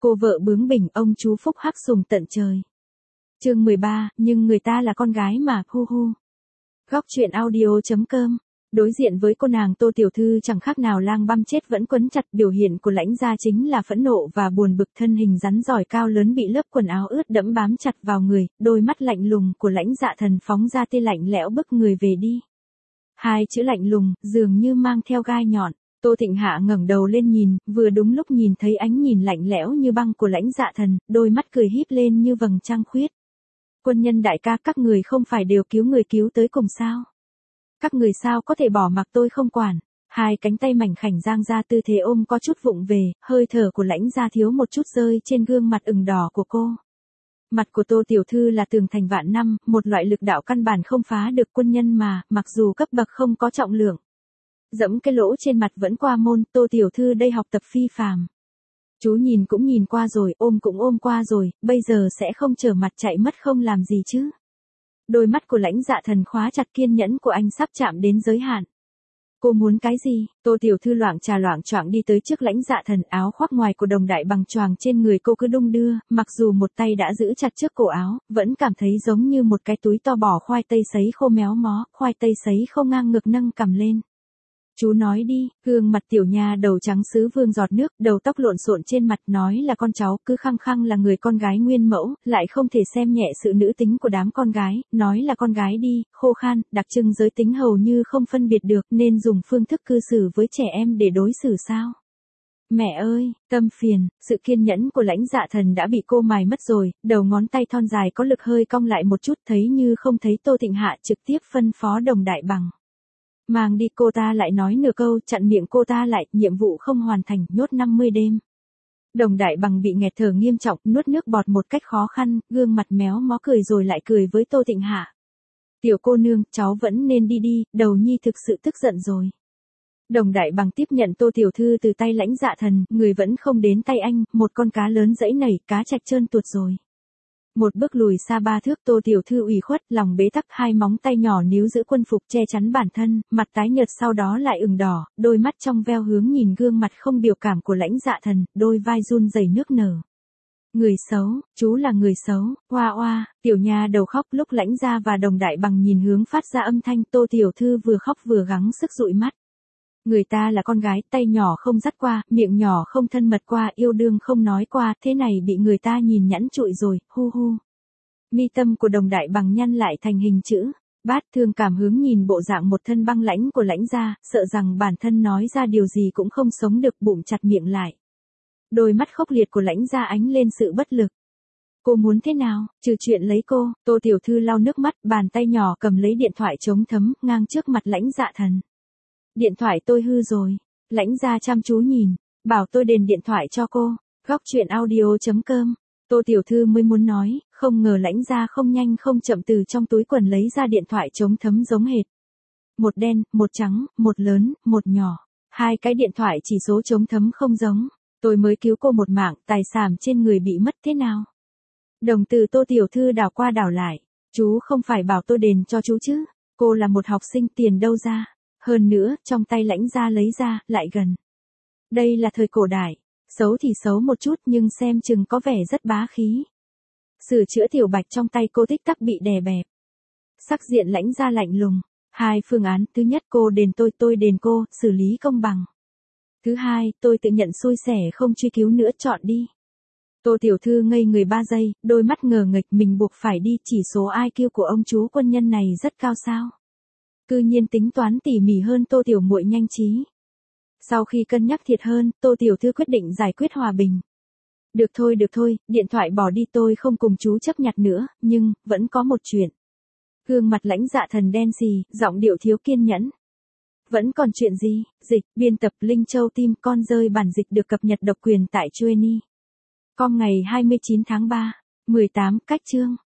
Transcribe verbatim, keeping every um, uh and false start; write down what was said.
cô vợ bướng bỉnh, ông chú phúc hắc sùng tận trời. Chương mười ba, nhưng người ta là con gái mà, hu hu. Góc truyện audio chấm com. Đối diện với cô nàng Tô tiểu thư chẳng khác nào lang băm chết vẫn quấn chặt, biểu hiện của Lãnh gia chính là phẫn nộ và buồn bực, thân hình rắn giỏi cao lớn bị lớp quần áo ướt đẫm bám chặt vào người, đôi mắt lạnh lùng của Lãnh Dạ Thần phóng ra tia lạnh lẽo bức người về đi. Hai chữ lạnh lùng, dường như mang theo gai nhọn. Tô Thịnh Hạ ngẩng đầu lên nhìn, vừa đúng lúc nhìn thấy ánh nhìn lạnh lẽo như băng của Lãnh Dạ Thần, đôi mắt cười híp lên như vầng trăng khuyết. Quân nhân đại ca, các người không phải đều cứu người cứu tới cùng sao? Các người sao có thể bỏ mặc tôi không quản? Hai cánh tay mảnh khảnh giang ra tư thế ôm có chút vụng về, hơi thở của Lãnh gia thiếu một chút rơi trên gương mặt ửng đỏ của cô. Mặt của Tô tiểu thư là tường thành vạn năm, một loại lực đạo căn bản không phá được, quân nhân mà, mặc dù cấp bậc không có trọng lượng. Dẫm cái lỗ trên mặt vẫn qua môn, Tô tiểu thư đây học tập phi phàm. Chú nhìn cũng nhìn qua rồi, ôm cũng ôm qua rồi, bây giờ sẽ không trở mặt chạy mất không làm gì chứ? Đôi mắt của Lãnh Dạ Thần khóa chặt, kiên nhẫn của anh sắp chạm đến giới hạn. Cô muốn cái gì? Tô tiểu thư loạng trà loạng choạng đi tới trước Lãnh Dạ Thần, áo khoác ngoài của Đồng Đại Bằng choàng trên người cô cứ đung đưa, mặc dù một tay đã giữ chặt trước cổ áo, vẫn cảm thấy giống như một cái túi to bỏ khoai tây sấy khô méo mó, khoai tây sấy khô ngang ngực nâng cằm lên. Chú nói đi, gương mặt tiểu nha đầu trắng sứ vương giọt nước, đầu tóc lộn xộn trên mặt, nói là con cháu, cứ khăng khăng là người con gái nguyên mẫu, lại không thể xem nhẹ sự nữ tính của đám con gái, nói là con gái đi, khô khan, đặc trưng giới tính hầu như không phân biệt được, nên dùng phương thức cư xử với trẻ em để đối xử sao? Mẹ ơi, tâm phiền, sự kiên nhẫn của Lãnh Dạ Thần đã bị cô mài mất rồi, đầu ngón tay thon dài có lực hơi cong lại một chút, thấy như không thấy Tô Thịnh Hạ, trực tiếp phân phó Đồng Đại Bằng. Mang đi. Cô ta lại nói nửa câu, chặn miệng cô ta lại, nhiệm vụ không hoàn thành, nhốt năm mươi đêm. Đồng Đại Bằng bị nghẹt thở nghiêm trọng, nuốt nước bọt một cách khó khăn, gương mặt méo mó cười rồi lại cười với Tô Thịnh Hạ. Tiểu cô nương, cháu vẫn nên đi đi, đầu nhi thực sự tức giận rồi. Đồng Đại Bằng tiếp nhận Tô tiểu thư từ tay Lãnh Dạ Thần, người vẫn không đến tay anh, một con cá lớn dẫy nảy, cá trạch trơn tuột rồi. Một bước lùi xa ba thước, Tô tiểu thư ủy khuất, lòng bế tắc, hai móng tay nhỏ níu giữ quân phục che chắn bản thân, mặt tái nhợt sau đó lại ửng đỏ, đôi mắt trong veo hướng nhìn gương mặt không biểu cảm của Lãnh Dạ Thần, đôi vai run rẩy nước nở. Người xấu, chú là người xấu, oa oa, tiểu nha đầu khóc, lúc Lãnh gia và Đồng Đại Bằng nhìn hướng phát ra âm thanh, Tô tiểu thư vừa khóc vừa gắng sức dụi mắt. Người ta là con gái, tay nhỏ không dắt qua, miệng nhỏ không thân mật qua, yêu đương không nói qua, thế này bị người ta nhìn nhẵn trụi rồi, hu hu. Mi tâm của Đồng Đại Bằng nhăn lại thành hình chữ bát, thương cảm hướng nhìn bộ dạng một thân băng lãnh của Lãnh gia, sợ rằng bản thân nói ra điều gì cũng không sống được, bụng chặt miệng lại. Đôi mắt khốc liệt của Lãnh gia ánh lên sự bất lực. Cô muốn thế nào, trừ chuyện lấy cô? Tô tiểu thư lau nước mắt, bàn tay nhỏ cầm lấy điện thoại chống thấm, ngang trước mặt Lãnh Dạ Thần. Điện thoại tôi hư rồi. Lãnh gia chăm chú nhìn, bảo tôi đền điện thoại cho cô. Góc truyện audio chấm com. Tô tiểu thư mới muốn nói, không ngờ Lãnh gia không nhanh không chậm từ trong túi quần lấy ra điện thoại chống thấm giống hệt. Một đen, một trắng, một lớn, một nhỏ. Hai cái điện thoại chỉ số chống thấm không giống. Tôi mới cứu cô một mạng, tài sản trên người bị mất thế nào? Đồng từ Tô tiểu thư đảo qua đảo lại. Chú không phải bảo tôi đền cho chú chứ? Cô là một học sinh, tiền đâu ra? Hơn nữa, trong tay Lãnh gia lấy ra, lại gần. Đây là thời cổ đại. Xấu thì xấu một chút nhưng xem chừng có vẻ rất bá khí. Sửa chữa tiểu bạch trong tay cô tích tắc bị đè bẹp. Sắc diện Lãnh gia lạnh lùng. Hai phương án, thứ nhất cô đền tôi, tôi đền cô, xử lý công bằng. Thứ hai, tôi tự nhận xui xẻ không truy cứu nữa, chọn đi. Tô tiểu thư ngây người ba giây, đôi mắt ngờ nghệch, mình buộc phải đi, chỉ số i kiu của ông chú quân nhân này rất cao sao? Cư nhiên tính toán tỉ mỉ hơn Tô tiểu muội nhanh trí. Sau khi cân nhắc thiệt hơn, Tô tiểu thư quyết định giải quyết hòa bình. Được thôi được thôi, điện thoại bỏ đi, tôi không cùng chú chấp nhặt nữa, nhưng, vẫn có một chuyện. Gương mặt Lãnh Dạ Thần đen xì, giọng điệu thiếu kiên nhẫn. Vẫn còn chuyện gì? Dịch, biên tập Linh Châu Tim, con rơi bản dịch được cập nhật độc quyền tại Chueni. Com ngày hai mươi chín tháng ba, mười tám, cách chương.